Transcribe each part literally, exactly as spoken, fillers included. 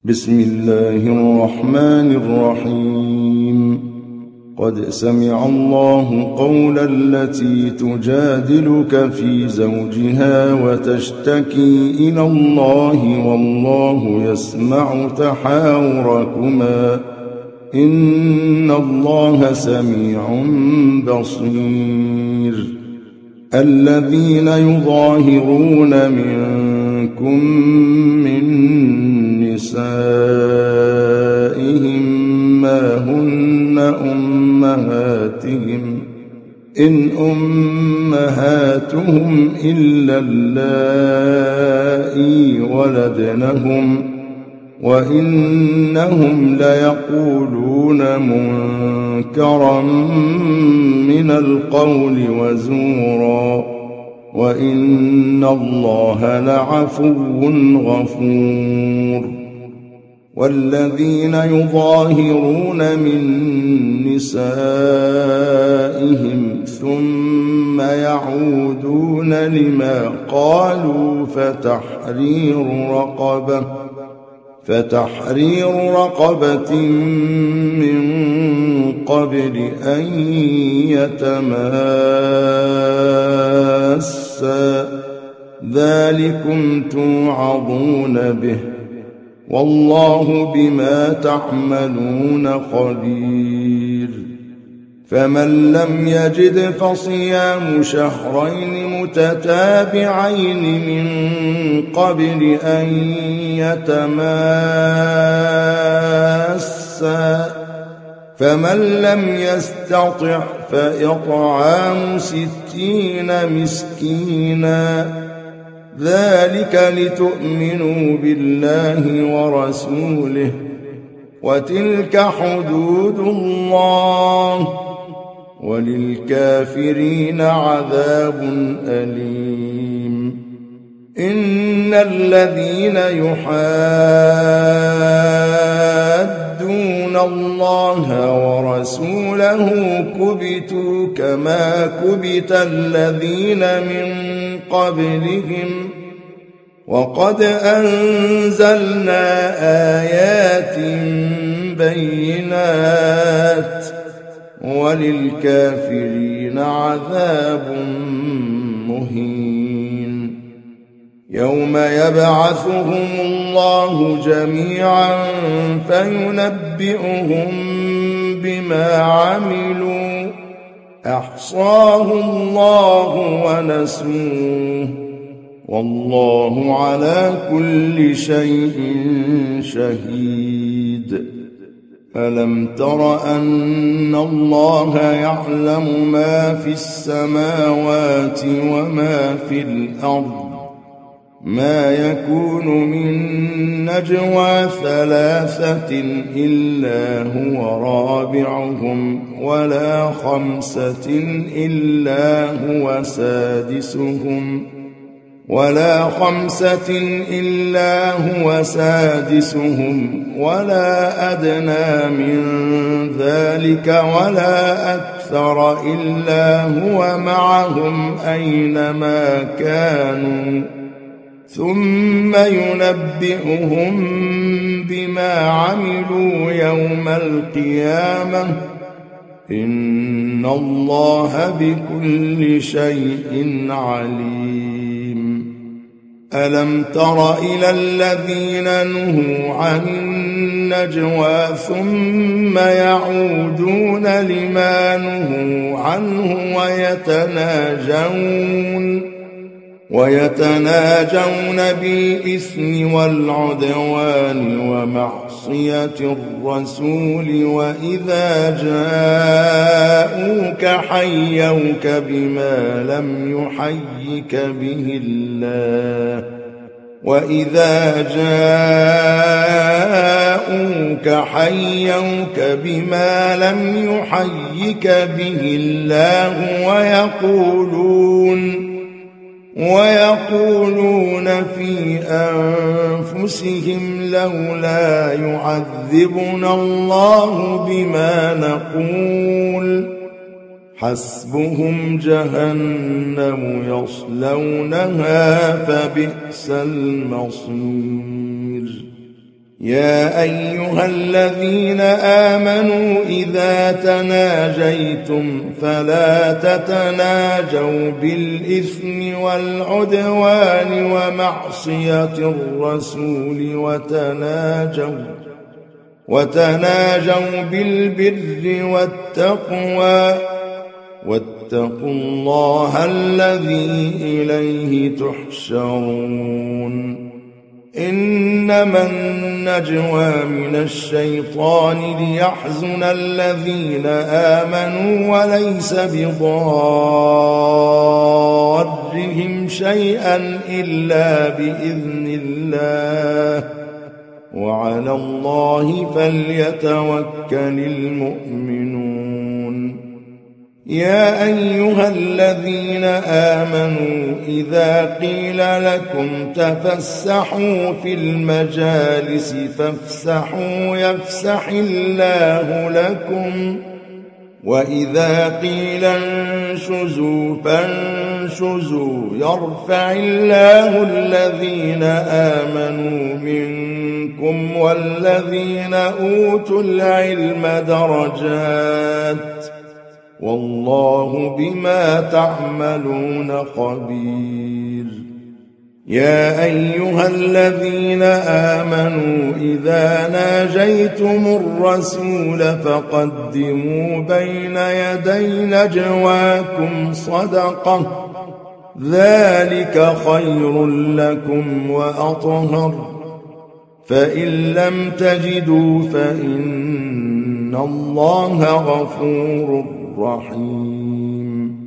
بسم الله الرحمن الرحيم قد سمع الله قول التي تجادلك في زوجها وتشتكي إلى الله والله يسمع تحاوركما إن الله سميع بصير الذين يظاهرون منكم من نسائهم ما هن أمهاتهم إن أمهاتهم إلا اللائي ولدنهم وإنهم ليقولون منكرا من القول وزورا وإن الله لعفو غفور والذين يظاهرون من نسائهم ثم يعودون لما قالوا فتحرير رقبة فتحرير رقبة من قبل أن يتماسا ذلكم توعظون به والله بما تعملون خبير فمن لم يجد فصيام شهرين متتابعين من قبل أن يتماسا فمن لم يستطع فإطعام ستين مسكينا ذلك لتؤمنوا بالله ورسوله وتلك حدود الله وللكافرين عذاب أليم إن الذين يحادون الله ورسوله كبتوا كما كبت الذين من قبلهم وقد أنزلنا آيات بينات وللكافرين عذاب مهين يوم يبعثهم الله جميعا فينبئهم بما عملوا أحصاه الله ونسوه والله على كل شيء شهيد ألم تر أن الله يعلم ما في السماوات وما في الأرض ما يكون من نجوى ثلاثة إلا هو رابعهم ولا خمسة إلا هو سادسهم ولا خمسة إلا هو سادسهم ولا أدنى من ذلك ولا أكثر إلا هو معهم أينما كانوا ثم ينبئهم بما عملوا يوم القيامة إن الله بكل شيء عليم ألم تر إلى الذين نهوا عن النجوى ثم يعودون لما نهوا عنه ويتناجون ويتناجون بالإثم والعدوان ومعصية الرسول وإذا جاءوك حيوك بما لم يحيك به الله وإذا جاءوك حيوك بما لم يحيك به الله ويقولون ويقولون في أنفسهم لولا يعذبنا الله بما نقول حسبهم جهنم يصلونها فبئس المصير يا أيها الذين آمنوا إذا تناجيتم فلا تتناجوا بالإثم والعدوان ومعصية الرسول وتناجوا وتناجوا بالبر والتقوى واتقوا الله الذي إليه تحشرون إنما النجوى من الشيطان ليحزن الذين آمنوا وليس بضارهم شيئا إلا بإذن الله وعلى الله فليتوكل المؤمنون يا أيها الذين آمنوا إذا قيل لكم تفسحوا في المجالس فافسحوا يفسح الله لكم وإذا قيل انشزوا فانشزوا يرفع الله الذين آمنوا منكم والذين أوتوا العلم درجات والله بما تعملون خبير يا أيها الذين آمنوا إذا ناجيتم الرسول فقدموا بين يدي نجواكم صدقة ذلك خير لكم وأطهر فإن لم تجدوا فإن الله غفور رحيم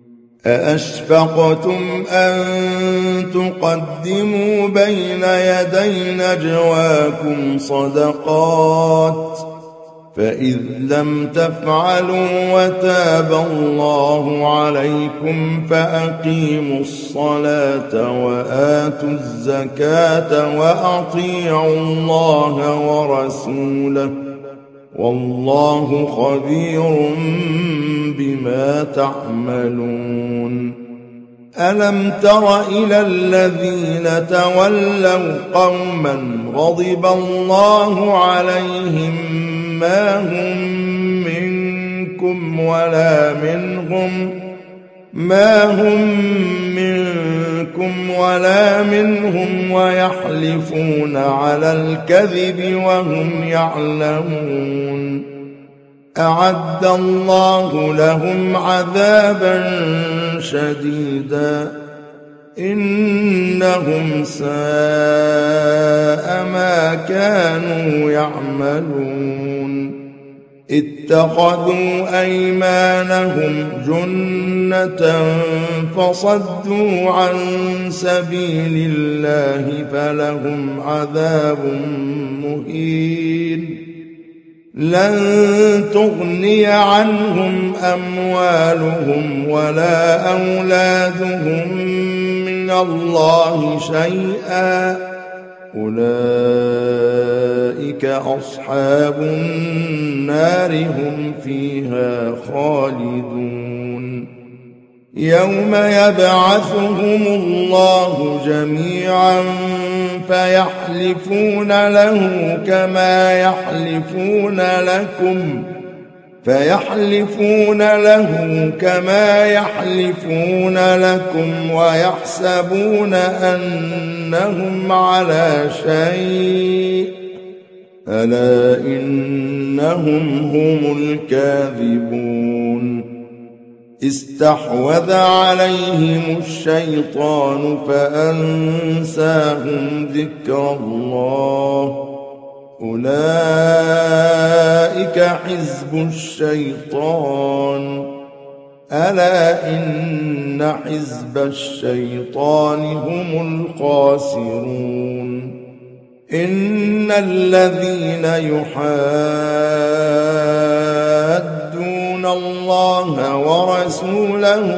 أأشفقتم أن تقدموا بين يدي نجواكم صدقات فإذ لم تفعلوا وتاب الله عليكم فأقيموا الصلاة وآتوا الزكاة وأطيعوا الله ورسوله والله خبير بما تعملون ألم تر إلى الذين تولوا قوما غضب الله عليهم ما هم منكم ولا منهم ما هم منكم ولا منهم ويحلفون على الكذب وهم يعلمون أعد الله لهم عذابا شديدا إنهم ساء ما كانوا يعملون اتخذوا أيمانهم جنة فصدوا عن سبيل الله فلهم عذاب مهين لن تغني عنهم أموالهم ولا أولادهم من الله شيئا أولئك أصحاب النار هم فيها خالدون يوم يبعثهم الله جميعا فيحلفون له كما يحلفون لكم فيحلفون له كما يحلفون لكم ويحسبون أنهم على شيء ألا إنهم هم الكاذبون استحوذ عليهم الشيطان فأنساهم ذكر الله أولئك حزب الشيطان ألا إن حزب الشيطان هم الخاسرون إن الذين يحادون الله ورسوله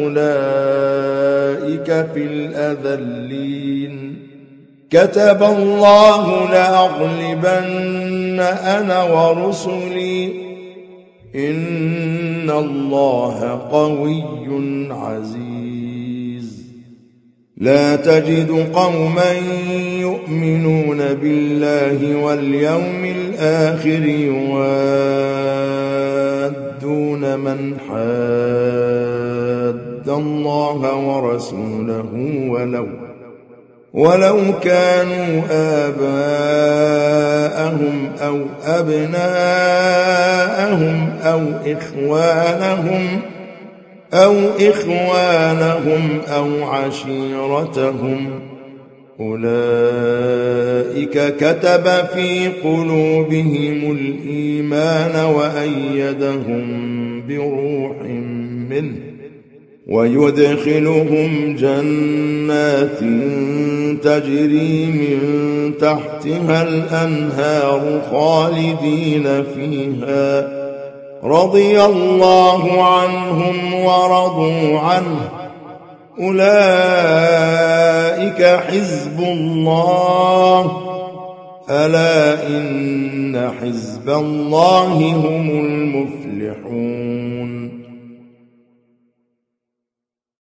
أولئك في الأذلين كتب الله لأغلبن أنا ورسلي إن الله قوي عزيز لا تجد قوما يؤمنون بالله واليوم الآخر يوادون من حاد الله ورسوله ولو ولو كانوا آباءهم أو أبناءهم أو إخوانهم أو إخوانهم أو عشيرتهم أولئك كتب في قلوبهم الإيمان وأيدهم بروح منه ويدخلهم جنات تجري من تحتها الأنهار خالدين فيها رضي الله عنهم ورضوا عنه أولئك حزب الله ألا إن حزب الله هم المفلحون